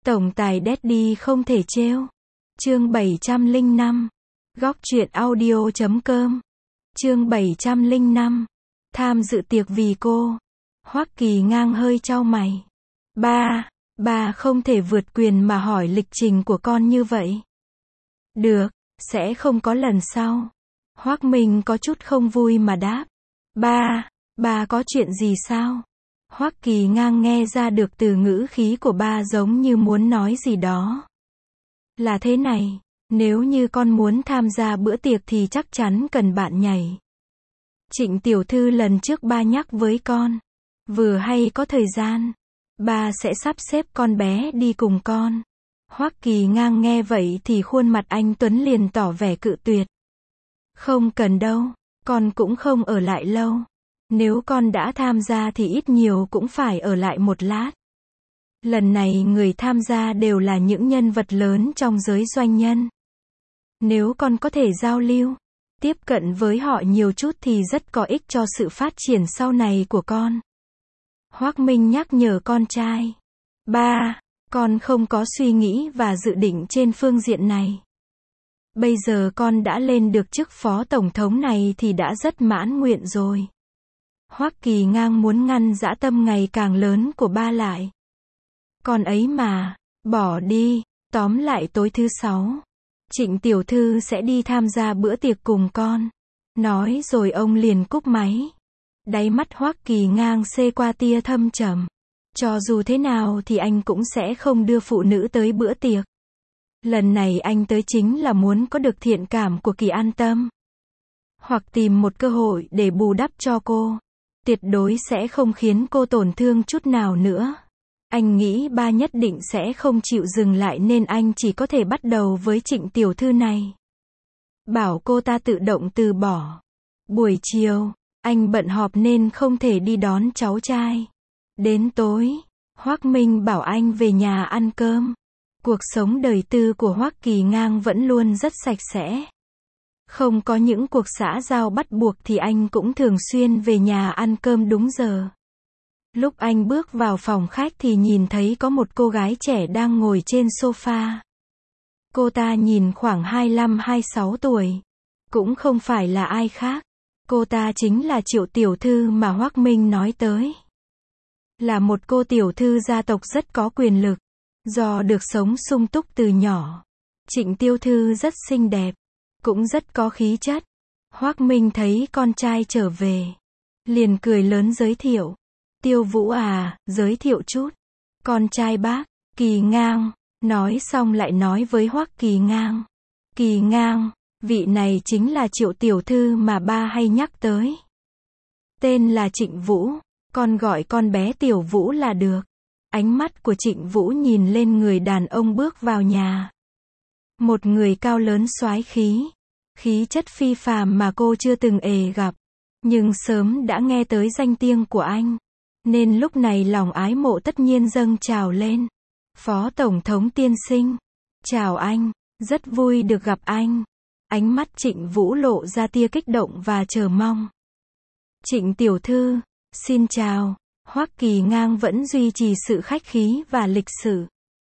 Tổng tài Daddy không thể trêu. Chương 705. Góc truyện audio.com. Chương 705. Tham dự tiệc vì cô. Hoắc Kỳ Ngang hơi chau mày. Ba không thể vượt quyền mà hỏi lịch trình của con như vậy. Được, sẽ không có lần sau. Hoắc Minh có chút không vui mà đáp. Ba có chuyện gì sao? Hoắc Kỳ Ngang nghe ra được từ ngữ khí của ba giống như muốn nói gì đó. Là thế này, nếu như con muốn tham gia bữa tiệc thì chắc chắn cần bạn nhảy. Trịnh tiểu thư lần trước ba nhắc với con. Vừa hay có thời gian, ba sẽ sắp xếp con bé đi cùng con. Hoắc Kỳ Ngang nghe vậy thì khuôn mặt anh Tuấn liền tỏ vẻ cự tuyệt. Không cần đâu, con cũng không ở lại lâu. Nếu con đã tham gia thì ít nhiều cũng phải ở lại một lát. Lần này người tham gia đều là những nhân vật lớn trong giới doanh nhân. Nếu con có thể giao lưu, tiếp cận với họ nhiều chút thì rất có ích cho sự phát triển sau này của con. Hoắc Minh nhắc nhở con trai. Ba, con không có suy nghĩ và dự định trên phương diện này. Bây giờ con đã lên được chức phó tổng thống này thì đã rất mãn nguyện rồi. Hoắc Kỳ Ngang muốn ngăn dã tâm ngày càng lớn của ba lại. Con ấy mà, bỏ đi. Tóm lại tối thứ 6, Trịnh tiểu thư sẽ đi tham gia bữa tiệc cùng con. Nói rồi ông liền cúp máy. Đáy mắt Hoắc Kỳ Ngang xê qua tia thâm trầm. Cho dù thế nào thì anh cũng sẽ không đưa phụ nữ tới bữa tiệc. Lần này anh tới chính là muốn có được thiện cảm của Kỳ An Tâm. Hoặc tìm một cơ hội để bù đắp cho cô. Tuyệt đối sẽ không khiến cô tổn thương chút nào nữa. Anh nghĩ ba nhất định sẽ không chịu dừng lại nên anh chỉ có thể bắt đầu với Trịnh tiểu thư này. Bảo cô ta tự động từ bỏ. Buổi chiều, anh bận họp nên không thể đi đón cháu trai. Đến tối, Hoắc Minh bảo anh về nhà ăn cơm. Cuộc sống đời tư của Hoắc Kỳ Ngang vẫn luôn rất sạch sẽ. Không có những cuộc xã giao bắt buộc thì anh cũng thường xuyên về nhà ăn cơm đúng giờ. Lúc anh bước vào phòng khách thì nhìn thấy có một cô gái trẻ đang ngồi trên sofa. Cô ta nhìn khoảng 25-26 tuổi. Cũng không phải là ai khác. Cô ta chính là Triệu tiểu thư mà Hoắc Minh nói tới. Là một cô tiểu thư gia tộc rất có quyền lực. Do được sống sung túc từ nhỏ, Trịnh tiểu thư rất xinh đẹp, cũng rất có khí chất. Hoắc Minh thấy con trai trở về, liền cười lớn giới thiệu. Tiêu Vũ à, giới thiệu chút. Con trai bác, Kỳ Ngang. Nói xong lại nói với Hoắc Kỳ Ngang. Kỳ Ngang, vị này chính là Triệu tiểu thư mà ba hay nhắc tới. Tên là Trịnh Vũ, con gọi con bé Tiểu Vũ là được. Ánh mắt của Trịnh Vũ nhìn lên người đàn ông bước vào nhà. Một người cao lớn soái khí. Khí chất phi phàm mà cô chưa từng gặp. Nhưng sớm đã nghe tới danh tiếng của anh. Nên lúc này lòng ái mộ tất nhiên dâng trào lên. Phó Tổng thống tiên sinh. Chào anh, rất vui được gặp anh. Ánh mắt Trịnh Vũ lộ ra tia kích động và chờ mong. Trịnh tiểu thư, xin chào. Hoắc Kỳ Ngang vẫn duy trì sự khách khí và lịch sự.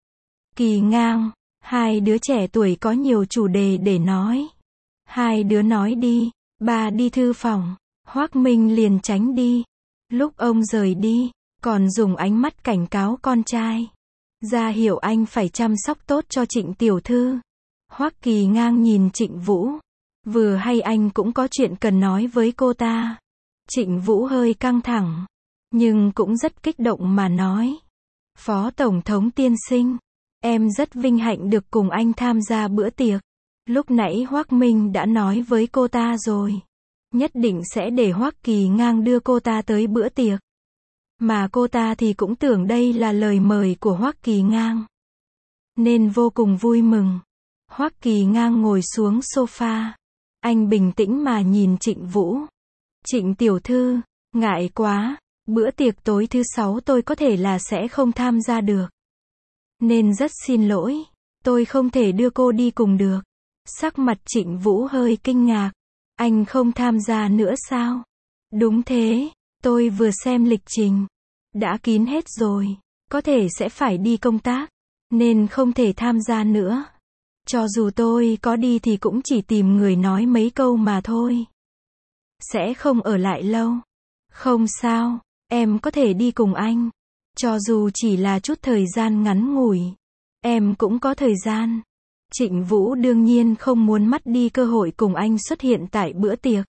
Kỳ Ngang, hai đứa trẻ tuổi có nhiều chủ đề để nói. Hai đứa nói đi, ba đi thư phòng. Hoắc Minh liền tránh đi. Lúc ông rời đi, còn dùng ánh mắt cảnh cáo con trai. Ra hiệu anh phải chăm sóc tốt cho Trịnh tiểu thư. Hoắc Kỳ Ngang nhìn Trịnh Vũ. Vừa hay anh cũng có chuyện cần nói với cô ta. Trịnh Vũ hơi căng thẳng. Nhưng cũng rất kích động mà nói. Phó Tổng thống tiên sinh, em rất vinh hạnh được cùng anh tham gia bữa tiệc. Lúc nãy Hoắc Minh đã nói với cô ta rồi. Nhất định sẽ để Hoắc Kỳ Ngang đưa cô ta tới bữa tiệc. Mà cô ta thì cũng tưởng đây là lời mời của Hoắc Kỳ Ngang. Nên vô cùng vui mừng. Hoắc Kỳ Ngang ngồi xuống sofa. Anh bình tĩnh mà nhìn Trịnh Vũ. Trịnh tiểu thư, ngại quá. Bữa tiệc tối thứ 6 tôi có thể là sẽ không tham gia được. Nên rất xin lỗi. Tôi không thể đưa cô đi cùng được. Sắc mặt Trịnh Vũ hơi kinh ngạc. Anh không tham gia nữa sao? Đúng thế. Tôi vừa xem lịch trình. Đã kín hết rồi. Có thể sẽ phải đi công tác. nên không thể tham gia nữa. Cho dù tôi có đi thì cũng chỉ tìm người nói mấy câu mà thôi. Sẽ không ở lại lâu. Không sao, em có thể đi cùng anh. Cho dù chỉ là chút thời gian ngắn ngủi. Em cũng có thời gian. Trịnh Vũ đương nhiên không muốn mất đi cơ hội cùng anh xuất hiện tại bữa tiệc.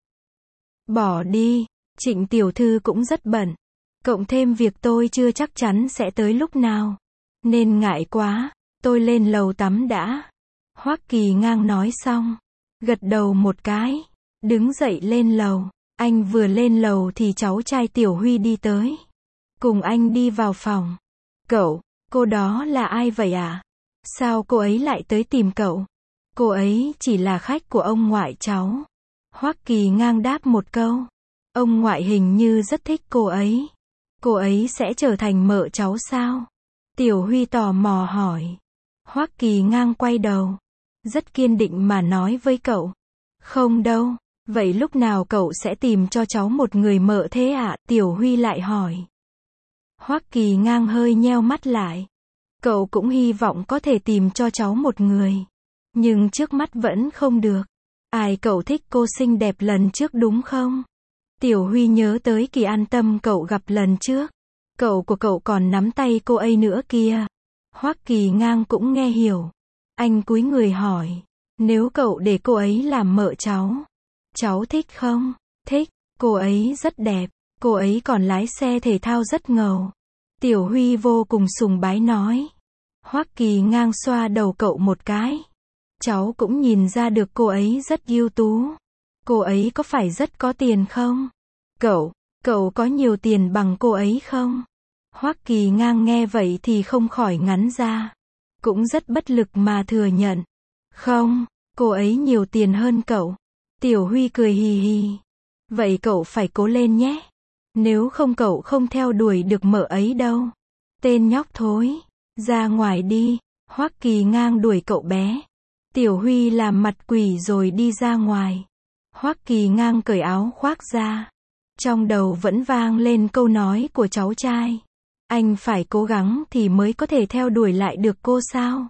Bỏ đi, Trịnh tiểu thư cũng rất bận. Cộng thêm việc tôi chưa chắc chắn sẽ tới lúc nào. Nên ngại quá, tôi lên lầu tắm đã. Hoắc Kỳ Ngang nói xong. Gật đầu một cái. Đứng dậy lên lầu. Anh vừa lên lầu thì cháu trai Tiểu Huy đi tới. Cùng anh đi vào phòng. Cậu, cô đó là ai vậy à? Sao cô ấy lại tới tìm cậu? Cô ấy chỉ là khách của ông ngoại cháu. Hoắc Kỳ Ngang đáp một câu. Ông ngoại hình như rất thích cô ấy. Cô ấy sẽ trở thành mợ cháu sao? Tiểu Huy tò mò hỏi. Hoắc Kỳ Ngang quay đầu. Rất kiên định mà nói với cậu. Không đâu. Vậy lúc nào cậu sẽ tìm cho cháu một người mợ thế ạ? Tiểu Huy lại hỏi. Hoắc Kỳ Ngang hơi nheo mắt lại. Cậu cũng hy vọng có thể tìm cho cháu một người. Nhưng trước mắt vẫn không được. Ai cậu thích cô xinh đẹp lần trước đúng không? Tiểu Huy nhớ tới Kỳ An Tâm cậu gặp lần trước. Cậu của cậu còn nắm tay cô ấy nữa kia. Hoắc Kỳ Ngang cũng nghe hiểu. Anh cúi người hỏi. Nếu cậu để cô ấy làm mợ cháu thích không? Thích, cô ấy rất đẹp. Cô ấy còn lái xe thể thao rất ngầu. Tiểu Huy vô cùng sùng bái nói. Hoắc Kỳ Ngang xoa đầu cậu một cái. Cháu cũng nhìn ra được cô ấy rất ưu tú. Cô ấy có phải rất có tiền không? Cậu có nhiều tiền bằng cô ấy không? Hoắc Kỳ Ngang nghe vậy thì không khỏi ngắn ra. Cũng rất bất lực mà thừa nhận. Không, cô ấy nhiều tiền hơn cậu. Tiểu Huy cười hì hì. Vậy cậu phải cố lên nhé. Nếu không cậu không theo đuổi được mợ ấy đâu. Tên nhóc thối. Ra ngoài đi. Hoắc Kỳ Ngang đuổi cậu bé. Tiểu Huy làm mặt quỷ rồi đi ra ngoài. Hoắc Kỳ Ngang cởi áo khoác ra. Trong đầu vẫn vang lên câu nói của cháu trai. Anh phải cố gắng thì mới có thể theo đuổi lại được cô sao?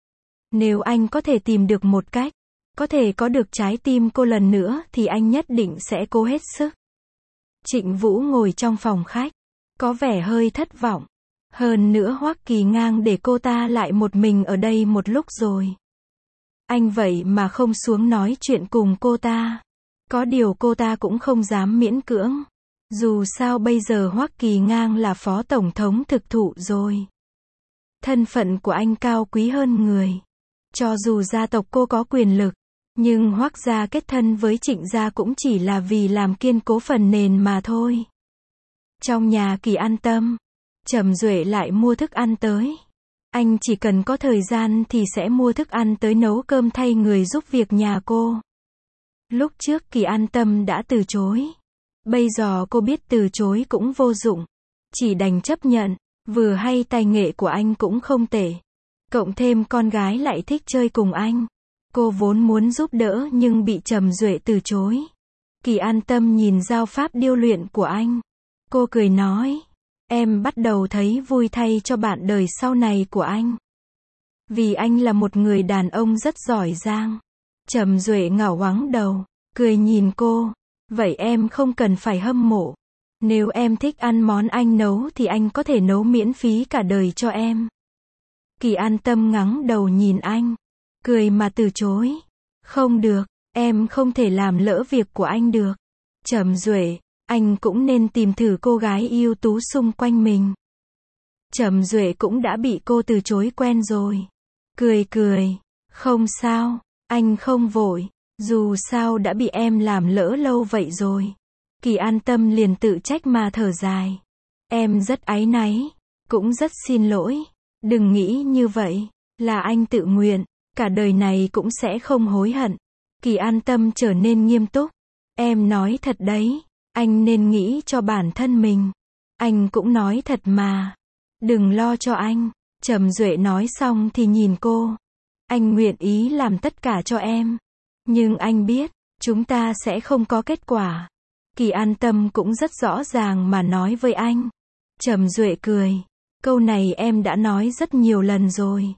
Nếu anh có thể tìm được một cách, có thể có được trái tim cô lần nữa thì anh nhất định sẽ cố hết sức. Trịnh Vũ ngồi trong phòng khách, có vẻ hơi thất vọng. Hơn nữa Hoắc Kỳ Ngang để cô ta lại một mình ở đây một lúc rồi. Anh vậy mà không xuống nói chuyện cùng cô ta. Có điều cô ta cũng không dám miễn cưỡng. Dù sao bây giờ Hoắc Kỳ Ngang là phó tổng thống thực thụ rồi. Thân phận của anh cao quý hơn người. Cho dù gia tộc cô có quyền lực, nhưng Hoắc gia kết thân với Trịnh gia cũng chỉ là vì làm kiên cố phần nền mà thôi. Trong nhà Kỳ An Tâm, Trầm Duệ lại mua thức ăn tới. Anh chỉ cần có thời gian thì sẽ mua thức ăn tới nấu cơm thay người giúp việc nhà cô. Lúc trước Kỳ An Tâm đã từ chối. Bây giờ cô biết từ chối cũng vô dụng. Chỉ đành chấp nhận. Vừa hay tài nghệ của anh cũng không tệ. Cộng thêm con gái lại thích chơi cùng anh. Cô vốn muốn giúp đỡ nhưng bị Trầm Duệ từ chối. Kỳ An Tâm nhìn giao pháp điêu luyện của anh. Cô cười nói. Em bắt đầu thấy vui thay cho bạn đời sau này của anh. Vì anh là một người đàn ông rất giỏi giang. Trầm Duệ ngảo ngoáng đầu. Cười nhìn cô. Vậy em không cần phải hâm mộ. Nếu em thích ăn món anh nấu thì anh có thể nấu miễn phí cả đời cho em. Kỳ An Tâm ngẩng đầu nhìn anh. Cười mà từ chối. Không được, em không thể làm lỡ việc của anh được. Trầm Duệ, anh cũng nên tìm thử cô gái ưu tú xung quanh mình. Trầm Duệ cũng đã bị cô từ chối quen rồi. Cười. Không sao, anh không vội. Dù sao đã bị em làm lỡ lâu vậy rồi. Kỳ An Tâm liền tự trách mà thở dài. Em rất áy náy. Cũng rất xin lỗi. Đừng nghĩ như vậy. Là anh tự nguyện. Cả đời này cũng sẽ không hối hận. Kỳ An Tâm trở nên nghiêm túc. Em nói thật đấy. Anh nên nghĩ cho bản thân mình. Anh cũng nói thật mà. Đừng lo cho anh. Trầm Duệ nói xong thì nhìn cô. Anh nguyện ý làm tất cả cho em. Nhưng anh biết, chúng ta sẽ không có kết quả. Kỳ An Tâm cũng rất rõ ràng mà nói với anh. Trầm Duệ cười. Câu này em đã nói rất nhiều lần rồi.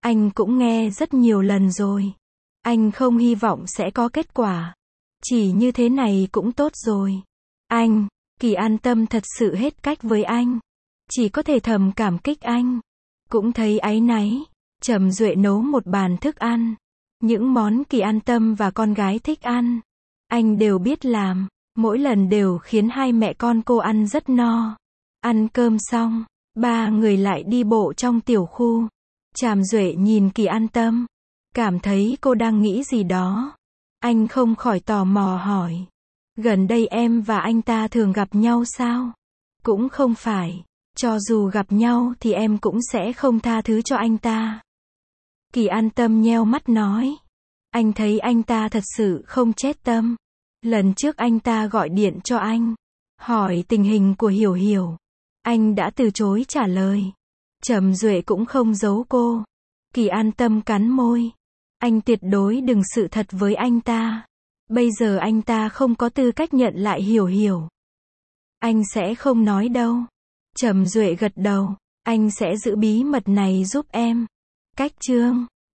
Anh cũng nghe rất nhiều lần rồi. Anh không hy vọng sẽ có kết quả. Chỉ như thế này cũng tốt rồi. Anh, Kỳ an tâm thật sự hết cách với anh. Chỉ có thể thầm cảm kích anh. Cũng thấy áy náy. Trầm Duệ nấu một bàn thức ăn. Những món Kỳ an tâm và con gái thích ăn. Anh đều biết làm. Mỗi lần đều khiến hai mẹ con cô ăn rất no. Ăn cơm xong, ba người lại đi bộ trong tiểu khu. Trầm Duệ nhìn Kỳ an tâm. Cảm thấy cô đang nghĩ gì đó. Anh không khỏi tò mò hỏi. Gần đây em và anh ta thường gặp nhau sao? Cũng không phải. Cho dù gặp nhau thì em cũng sẽ không tha thứ cho anh ta. Kỳ an tâm nheo mắt nói. Anh thấy anh ta thật sự không chết tâm. Lần trước anh ta gọi điện cho anh. Hỏi tình hình của Hiểu Hiểu. Anh đã từ chối trả lời. Trầm Duệ cũng không giấu cô. Kỳ an tâm cắn môi. Anh tuyệt đối đừng sự thật với anh ta. Bây giờ anh ta không có tư cách nhận lại Hiểu Hiểu. Anh sẽ không nói đâu. Trầm Duệ gật đầu. Anh sẽ giữ bí mật này giúp em. Cách chương